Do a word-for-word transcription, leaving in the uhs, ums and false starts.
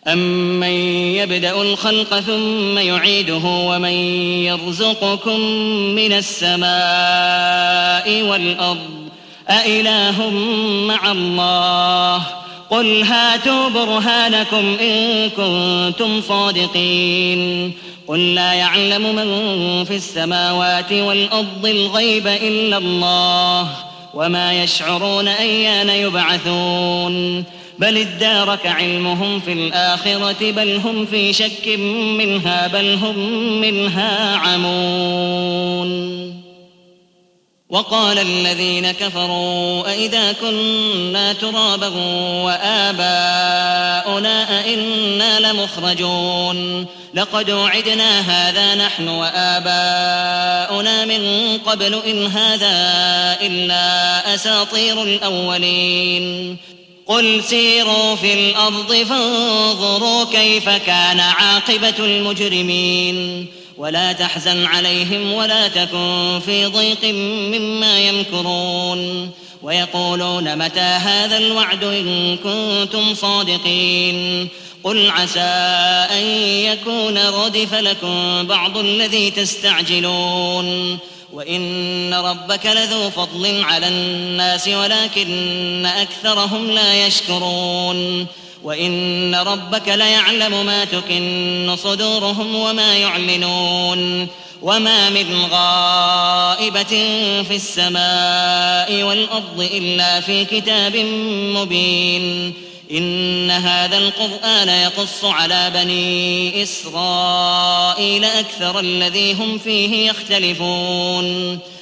أمن يبدأ الخلق ثم يعيده ومن يرزقكم من السماء والأرض أإله مع الله قل هاتوا برهانكم إن كنتم صادقين قل لا يعلم من في السماوات والأرض الغيب إلا الله وما يشعرون أيان يبعثون بل ادارك علمهم في الآخرة بل هم في شك منها بل هم منها عمون. وقال الذين كفروا أئذا كنا ترابا وآباؤنا أئنا لمخرجون لقد وعدنا هذا نحن وآباؤنا من قبل إن هذا إلا أساطير الأولين قل سيروا في الأرض فانظروا كيف كان عاقبة المجرمين ولا تحزن عليهم ولا تكن في ضيق مما يمكرون ويقولون متى هذا الوعد إن كنتم صادقين قل عسى أن يكون ردف لكم بعض الذي تستعجلون وإن ربك لذو فضل على الناس ولكن أكثرهم لا يشكرون وإن ربك ليعلم ما تكن صدورهم وما يعلنون وما من غائبة في السماء والأرض إلا في كتاب مبين إن هذا القرآن يقص على بني إسرائيل أكثر الذي هم فيه يختلفون